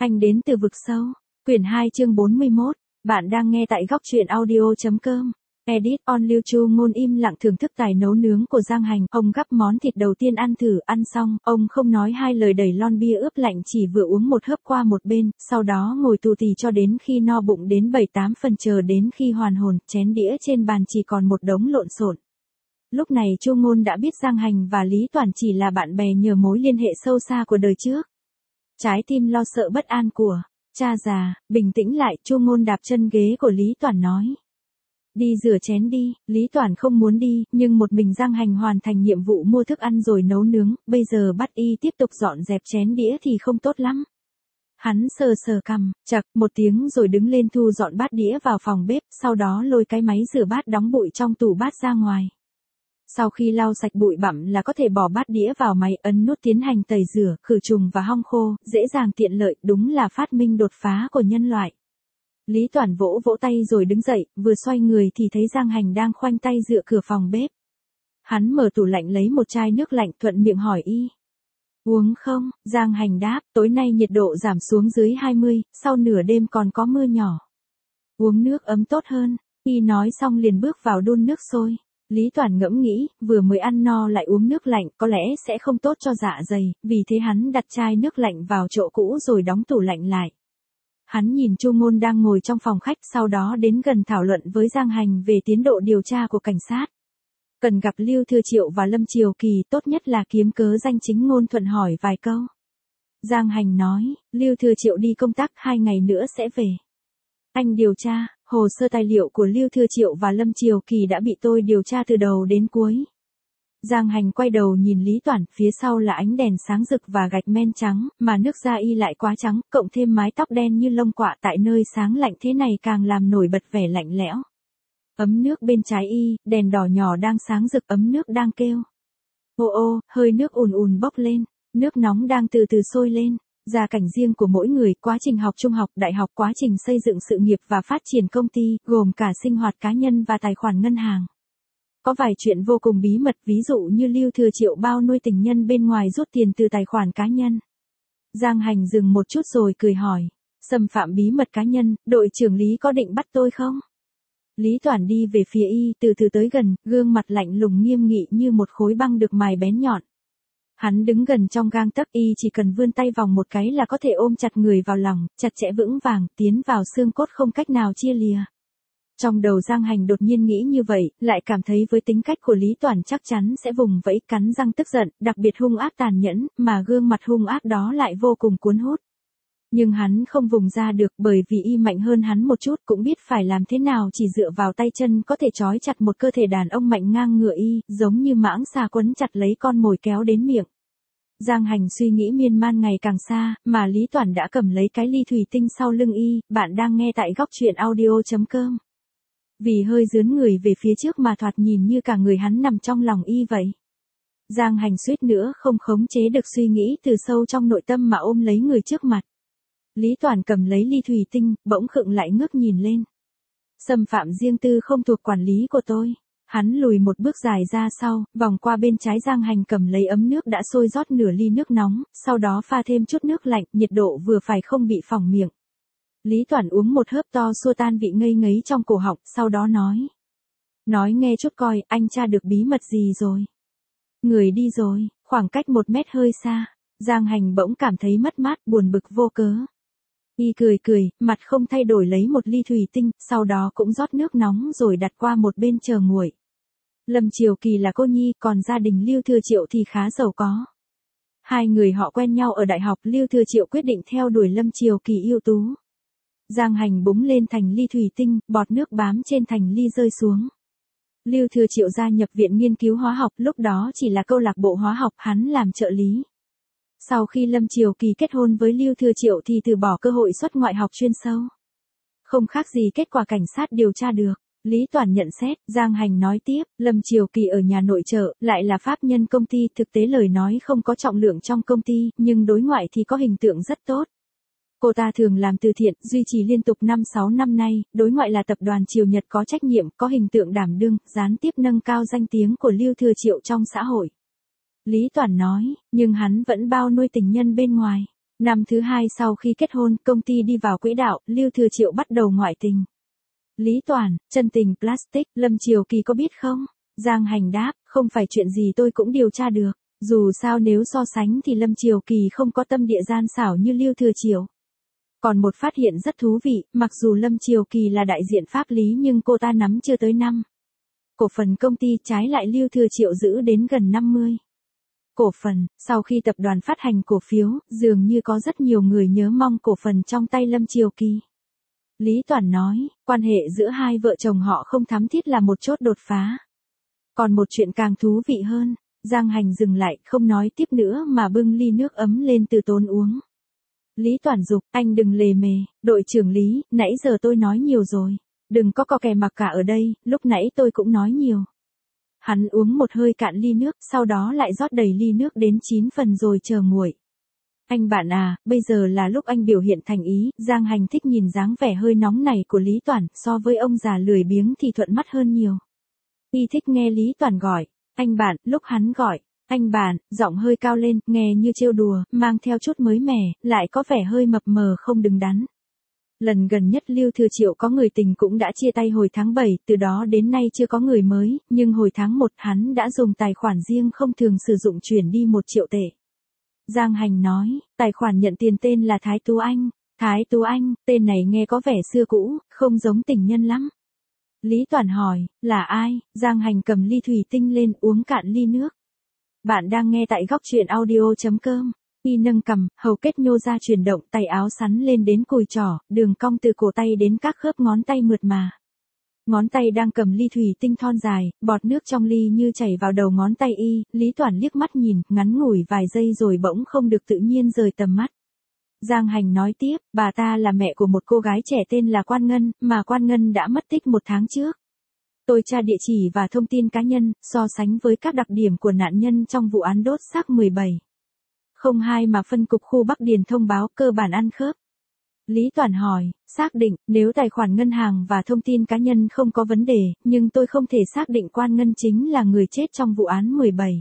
Anh đến từ vực sâu. Quyển 2 chương 41. Bạn đang nghe tại góc truyện audio.com. Edit on Lưu Chu Ngôn im lặng thưởng thức tài nấu nướng của Giang Hành. Ông gắp món thịt đầu tiên ăn thử, ăn xong, ông không nói hai lời đẩy lon bia ướp lạnh chỉ vừa uống một hớp qua một bên, sau đó ngồi tù tì cho đến khi no bụng đến 7-8 phần, chờ đến khi hoàn hồn, chén đĩa trên bàn chỉ còn một đống lộn xộn. Lúc này Chu Ngôn đã biết Giang Hành và Lý Toản chỉ là bạn bè nhờ mối liên hệ sâu xa của đời trước. Trái tim lo sợ bất an của cha già, bình tĩnh lại, Chu Ngôn đạp chân ghế của Lý Toản nói. Đi rửa chén đi. Lý Toản không muốn đi, nhưng một mình Giang Hành hoàn thành nhiệm vụ mua thức ăn rồi nấu nướng, bây giờ bắt y tiếp tục dọn dẹp chén đĩa thì không tốt lắm. Hắn sờ sờ cằm, chậc một tiếng rồi đứng lên thu dọn bát đĩa vào phòng bếp, sau đó lôi cái máy rửa bát đóng bụi trong tủ bát ra ngoài. Sau khi lau sạch bụi bặm là có thể bỏ bát đĩa vào máy, ấn nút tiến hành tẩy rửa, khử trùng và hong khô, dễ dàng tiện lợi, đúng là phát minh đột phá của nhân loại. Lý Toản vỗ vỗ tay rồi đứng dậy, vừa xoay người thì thấy Giang Hành đang khoanh tay dựa cửa phòng bếp. Hắn mở tủ lạnh lấy một chai nước lạnh, thuận miệng hỏi y. Uống không? Giang Hành đáp, tối nay nhiệt độ giảm xuống dưới 20, sau nửa đêm còn có mưa nhỏ. Uống nước ấm tốt hơn. Y nói xong liền bước vào đun nước sôi. Lý Toản ngẫm nghĩ, vừa mới ăn no lại uống nước lạnh có lẽ sẽ không tốt cho dạ dày, vì thế hắn đặt chai nước lạnh vào chỗ cũ rồi đóng tủ lạnh lại. Hắn nhìn Chu Ngôn đang ngồi trong phòng khách, sau đó đến gần thảo luận với Giang Hành về tiến độ điều tra của cảnh sát. Cần gặp Lưu Thừa Triệu và Lâm Triều Kỳ, tốt nhất là kiếm cớ danh chính ngôn thuận hỏi vài câu. Giang Hành nói, Lưu Thừa Triệu đi công tác 2 ngày nữa sẽ về. Anh điều tra, hồ sơ tài liệu của Lưu Thừa Triệu và Lâm Triều Kỳ đã bị tôi điều tra từ đầu đến cuối. Giang Hành quay đầu nhìn Lý Toản, phía sau là ánh đèn sáng rực và gạch men trắng, mà nước da y lại quá trắng, cộng thêm mái tóc đen như lông quạ, tại nơi sáng lạnh thế này càng làm nổi bật vẻ lạnh lẽo. Ấm nước bên trái y, đèn đỏ nhỏ đang sáng rực, ấm nước đang kêu. Ô ô, hơi nước ùn ùn bốc lên, nước nóng đang từ từ sôi lên. Gia cảnh riêng của mỗi người, quá trình học trung học, đại học, quá trình xây dựng sự nghiệp và phát triển công ty, gồm cả sinh hoạt cá nhân và tài khoản ngân hàng. Có vài chuyện vô cùng bí mật, ví dụ như Lưu Thừa Triệu bao nuôi tình nhân bên ngoài rút tiền từ tài khoản cá nhân. Giang Hành dừng một chút rồi cười hỏi, xâm phạm bí mật cá nhân, đội trưởng Lý có định bắt tôi không? Lý Toản đi về phía y, từ từ tới gần, gương mặt lạnh lùng nghiêm nghị như một khối băng được mài bén nhọn. Hắn đứng gần trong gang tấc, y chỉ cần vươn tay vòng một cái là có thể ôm chặt người vào lòng, chặt chẽ vững vàng, tiến vào xương cốt không cách nào chia lìa. Trong đầu Giang Hành đột nhiên nghĩ như vậy, lại cảm thấy với tính cách của Lý Toản chắc chắn sẽ vùng vẫy, cắn răng tức giận, đặc biệt hung ác tàn nhẫn, mà gương mặt hung ác đó lại vô cùng cuốn hút. Nhưng hắn không vùng ra được, bởi vì y mạnh hơn hắn một chút, cũng biết phải làm thế nào, chỉ dựa vào tay chân có thể trói chặt một cơ thể đàn ông mạnh ngang ngửa y, giống như mãng xà quấn chặt lấy con mồi kéo đến miệng. Giang Hành suy nghĩ miên man ngày càng xa, mà Lý Toản đã cầm lấy cái ly thủy tinh sau lưng y. Bạn đang nghe tại góc truyện audio.com. Vì hơi dướn người về phía trước mà thoạt nhìn như cả người hắn nằm trong lòng y vậy. Giang Hành suýt nữa không khống chế được suy nghĩ từ sâu trong nội tâm mà ôm lấy người trước mặt. Lý Toản cầm lấy ly thủy tinh, bỗng khựng lại ngước nhìn lên. Xâm phạm riêng tư không thuộc quản lý của tôi. Hắn lùi một bước dài ra sau, vòng qua bên trái. Giang Hành cầm lấy ấm nước đã sôi rót nửa ly nước nóng, sau đó pha thêm chút nước lạnh, nhiệt độ vừa phải không bị phỏng miệng. Lý Toản uống một hớp to xua tan vị ngây ngấy trong cổ họng, sau đó nói. Nói nghe chút coi, anh tra được bí mật gì rồi? Người đi rồi, khoảng cách 1 mét hơi xa. Giang Hành bỗng cảm thấy mất mát, buồn bực vô cớ. Y cười cười, mặt không thay đổi lấy một ly thủy tinh, sau đó cũng rót nước nóng rồi đặt qua một bên chờ nguội. Lâm Triều Kỳ là cô nhi, còn gia đình Lưu Thừa Triệu thì khá giàu có. Hai người họ quen nhau ở đại học, Lưu Thừa Triệu quyết định theo đuổi Lâm Triều Kỳ ưu tú. Giang Hành búng lên thành ly thủy tinh, bọt nước bám trên thành ly rơi xuống. Lưu Thừa Triệu gia nhập viện nghiên cứu hóa học, lúc đó chỉ là câu lạc bộ hóa học, hắn làm trợ lý. Sau khi Lâm Triều Kỳ kết hôn với Lưu Thừa Triệu thì từ bỏ cơ hội xuất ngoại học chuyên sâu. Không khác gì kết quả cảnh sát điều tra được. Lý Toản nhận xét, Giang Hành nói tiếp, Lâm Triều Kỳ ở nhà nội trợ, lại là pháp nhân công ty, thực tế lời nói không có trọng lượng trong công ty, nhưng đối ngoại thì có hình tượng rất tốt. Cô ta thường làm từ thiện, duy trì liên tục 5-6 năm nay, đối ngoại là tập đoàn Triều Nhật có trách nhiệm, có hình tượng đảm đương, gián tiếp nâng cao danh tiếng của Lưu Thừa Triệu trong xã hội. Lý Toản nói, nhưng hắn vẫn bao nuôi tình nhân bên ngoài. Năm thứ 2 sau khi kết hôn, công ty đi vào quỹ đạo, Lưu Thừa Triệu bắt đầu ngoại tình. Lý Toản, chân tình plastic, Lâm Triều Kỳ có biết không? Giang Hành đáp, không phải chuyện gì tôi cũng điều tra được. Dù sao nếu so sánh thì Lâm Triều Kỳ không có tâm địa gian xảo như Lưu Thừa Triệu. Còn một phát hiện rất thú vị, mặc dù Lâm Triều Kỳ là đại diện pháp lý nhưng cô ta nắm chưa tới 5 cổ phần công ty, trái lại Lưu Thừa Triệu giữ đến gần 50 cổ phần. Sau khi tập đoàn phát hành cổ phiếu, dường như có rất nhiều người nhớ mong cổ phần trong tay Lâm Triều Kỳ. Lý Toản nói, quan hệ giữa hai vợ chồng họ không thắm thiết là một chốt đột phá. Còn một chuyện càng thú vị hơn, Giang Hành dừng lại, không nói tiếp nữa mà bưng ly nước ấm lên từ tốn uống. Lý Toản giục, anh đừng lề mề, đội trưởng Lý, nãy giờ tôi nói nhiều rồi. Đừng có kè mặc cả ở đây, lúc nãy tôi cũng nói nhiều. Hắn uống một hơi cạn ly nước, sau đó lại rót đầy ly nước đến 9 phần rồi chờ nguội. Anh bạn à, bây giờ là lúc anh biểu hiện thành ý. Giang Hành thích nhìn dáng vẻ hơi nóng này của Lý Toản, so với ông già lười biếng thì thuận mắt hơn nhiều. Y thích nghe Lý Toản gọi anh bạn, lúc hắn gọi anh bạn, giọng hơi cao lên, nghe như trêu đùa, mang theo chút mới mẻ, lại có vẻ hơi mập mờ không đứng đắn. Lần gần nhất Lưu Thừa Triệu có người tình cũng đã chia tay hồi tháng 7, từ đó đến nay chưa có người mới, nhưng hồi tháng 1 hắn đã dùng tài khoản riêng không thường sử dụng chuyển đi 1 triệu tệ. Giang Hành nói, tài khoản nhận tiền tên là Thái Tú Anh. Thái Tú Anh, tên này nghe có vẻ xưa cũ, không giống tình nhân lắm. Lý Toản hỏi, là ai? Giang Hành cầm ly thủy tinh lên uống cạn ly nước. Bạn đang nghe tại góc truyện audio.com. Y nâng cằm, hầu kết nhô ra chuyển động, tay áo sắn lên đến cùi trỏ, đường cong từ cổ tay đến các khớp ngón tay mượt mà. Ngón tay đang cầm ly thủy tinh thon dài, bọt nước trong ly như chảy vào đầu ngón tay y. Lý Toản liếc mắt nhìn, ngắn ngủi vài giây rồi bỗng không được tự nhiên rời tầm mắt. Giang Hành nói tiếp, bà ta là mẹ của một cô gái trẻ tên là Quan Ngân, mà Quan Ngân đã mất tích 1 tháng trước. Tôi tra địa chỉ và thông tin cá nhân, so sánh với các đặc điểm của nạn nhân trong vụ án đốt xác 1702 mà phân cục khu Bắc Điền thông báo, cơ bản ăn khớp. Lý Toản hỏi, xác định, nếu tài khoản ngân hàng và thông tin cá nhân không có vấn đề, nhưng tôi không thể xác định Quan Ngân chính là người chết trong vụ án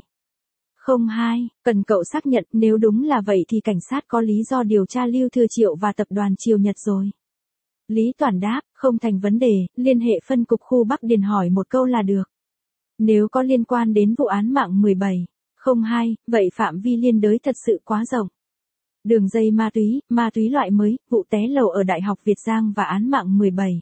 1702, cần cậu xác nhận, nếu đúng là vậy thì cảnh sát có lý do điều tra Lưu Thừa Triệu và tập đoàn Triều Nhật rồi. Lý Toản đáp, không thành vấn đề, liên hệ phân cục khu Bắc Điền hỏi một câu là được. Nếu có liên quan đến vụ án mạng 1702, vậy phạm vi liên đới thật sự quá rộng. Đường dây ma túy loại mới, vụ té lầu ở Đại học Việt Giang và án mạng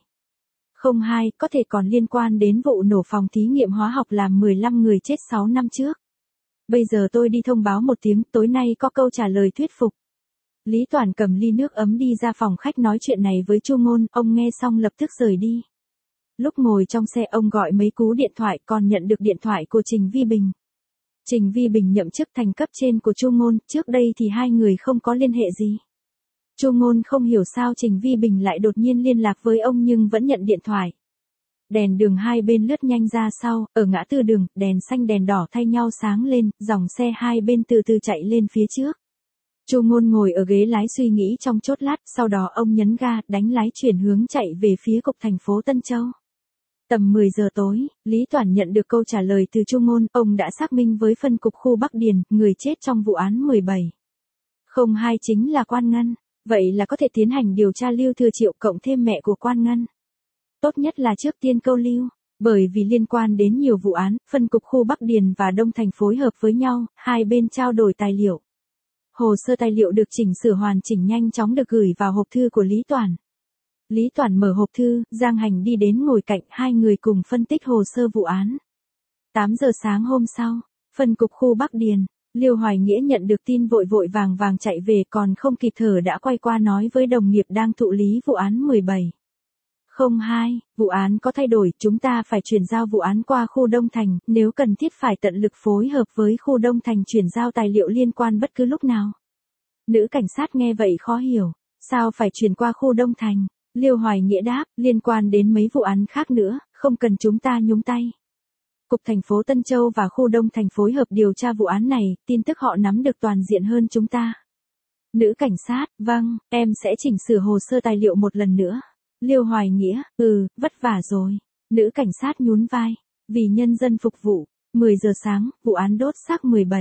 1702, có thể còn liên quan đến vụ nổ phòng thí nghiệm hóa học làm 15 người chết 6 năm trước. Bây giờ tôi đi thông báo một tiếng, tối nay có câu trả lời thuyết phục. Lý Toản cầm ly nước ấm đi ra phòng khách nói chuyện này với Chu Ngôn, ông nghe xong lập tức rời đi. Lúc ngồi trong xe ông gọi mấy cú điện thoại, còn nhận được điện thoại của Trình Vi Bình. Trình Vi Bình nhậm chức thành cấp trên của Chu Ngôn, trước đây thì hai người không có liên hệ gì. Chu Ngôn không hiểu sao Trình Vi Bình lại đột nhiên liên lạc với ông nhưng vẫn nhận điện thoại. Đèn đường hai bên lướt nhanh ra sau, ở ngã tư đường, đèn xanh đèn đỏ thay nhau sáng lên, dòng xe hai bên từ từ chạy lên phía trước. Chu Ngôn ngồi ở ghế lái suy nghĩ trong chốc lát, sau đó ông nhấn ga, đánh lái chuyển hướng chạy về phía cục thành phố Tân Châu. Tầm 10 giờ tối, Lý Toản nhận được câu trả lời từ Chu Ngôn, ông đã xác minh với phân cục khu Bắc Điền, người chết trong vụ án 1702 chính là Quan Ngân, vậy là có thể tiến hành điều tra Lưu Thừa Triệu cộng thêm mẹ của Quan Ngân. Tốt nhất là trước tiên câu lưu, bởi vì liên quan đến nhiều vụ án, phân cục khu Bắc Điền và Đông Thành phối hợp với nhau, hai bên trao đổi tài liệu. Hồ sơ tài liệu được chỉnh sửa hoàn chỉnh nhanh chóng được gửi vào hộp thư của Lý Toản. Lý Toản mở hộp thư, Giang Hành đi đến ngồi cạnh, hai người cùng phân tích hồ sơ vụ án. 8 giờ sáng hôm sau, phân cục khu Bắc Điền, Liêu Hoài Nghĩa nhận được tin vội vội vàng vàng chạy về, còn không kịp thở đã quay qua nói với đồng nghiệp đang thụ lý vụ án 1702, vụ án có thay đổi, chúng ta phải chuyển giao vụ án qua khu Đông Thành, nếu cần thiết phải tận lực phối hợp với khu Đông Thành chuyển giao tài liệu liên quan bất cứ lúc nào. Nữ cảnh sát nghe vậy khó hiểu, sao phải chuyển qua khu Đông Thành? Liêu Hoài Nghĩa đáp, liên quan đến mấy vụ án khác nữa, không cần chúng ta nhúng tay. Cục thành phố Tân Châu và khu Đông Thành phối hợp điều tra vụ án này, tin tức họ nắm được toàn diện hơn chúng ta. Nữ cảnh sát, vâng, em sẽ chỉnh sửa hồ sơ tài liệu một lần nữa. Liêu Hoài Nghĩa, vất vả rồi. Nữ cảnh sát nhún vai, vì nhân dân phục vụ. 10 giờ sáng, vụ án đốt xác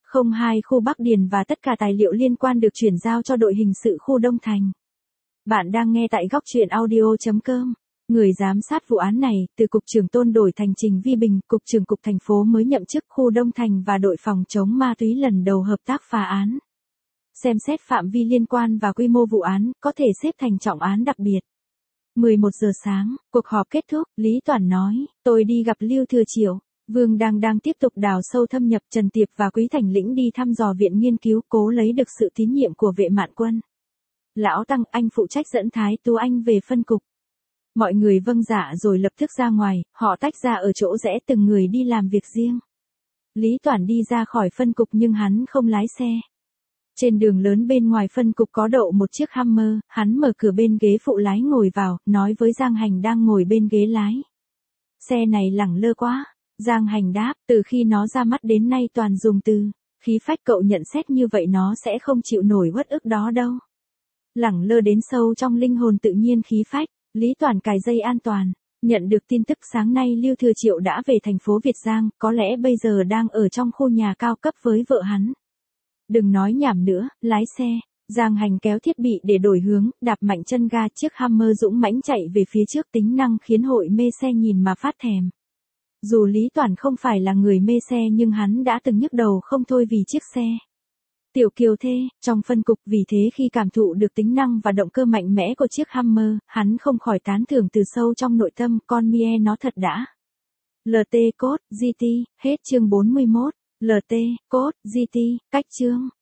02 khu Bắc Điền và tất cả tài liệu liên quan được chuyển giao cho đội hình sự khu Đông Thành. Bạn đang nghe tại góc truyện audio.com. Người giám sát vụ án này, từ Cục trưởng Tôn đổi thành Trình Vi Bình, Cục trưởng Cục thành phố mới nhậm chức khu Đông Thành và đội phòng chống ma túy lần đầu hợp tác phá án. Xem xét phạm vi liên quan và quy mô vụ án, có thể xếp thành trọng án đặc biệt. 11 giờ sáng, cuộc họp kết thúc, Lý Toản nói, tôi đi gặp Lưu Thừa Triệu. Vương đang tiếp tục đào sâu thâm nhập. Trần Tiệp và Quý Thành Lĩnh đi thăm dò viện nghiên cứu, cố lấy được sự tín nhiệm của Vệ Mạn Quân. Lão Tăng, anh phụ trách dẫn Thái Tú Anh về phân cục. Mọi người vâng dạ rồi lập tức ra ngoài, họ tách ra ở chỗ rẽ từng người đi làm việc riêng. Lý Toản đi ra khỏi phân cục nhưng hắn không lái xe. Trên đường lớn bên ngoài phân cục có đậu một chiếc Hummer, hắn mở cửa bên ghế phụ lái ngồi vào, nói với Giang Hành đang ngồi bên ghế lái. Xe này lẳng lơ quá. Giang Hành đáp, từ khi nó ra mắt đến nay toàn dùng từ, khí phách, cậu nhận xét như vậy nó sẽ không chịu nổi uất ức đó đâu. Lẳng lơ đến sâu trong linh hồn tự nhiên khí phách. Lý Toản cài dây an toàn. Nhận được tin tức sáng nay Lưu Thừa Triệu đã về thành phố Việt Giang, có lẽ bây giờ đang ở trong khu nhà cao cấp với vợ hắn. Đừng nói nhảm nữa, lái xe. Giang Hành kéo thiết bị để đổi hướng, đạp mạnh chân ga, chiếc Hummer dũng mãnh chạy về phía trước, tính năng khiến hội mê xe nhìn mà phát thèm. Dù Lý Toản không phải là người mê xe nhưng hắn đã từng nhức đầu không thôi vì chiếc xe. Tiểu Kiều Thê, trong phân cục, vì thế khi cảm thụ được tính năng và động cơ mạnh mẽ của chiếc Hummer, hắn không khỏi tán thưởng từ sâu trong nội tâm, con Mie nó thật đã. LT Code GT, hết chương 41. LT Code GT, cách chương.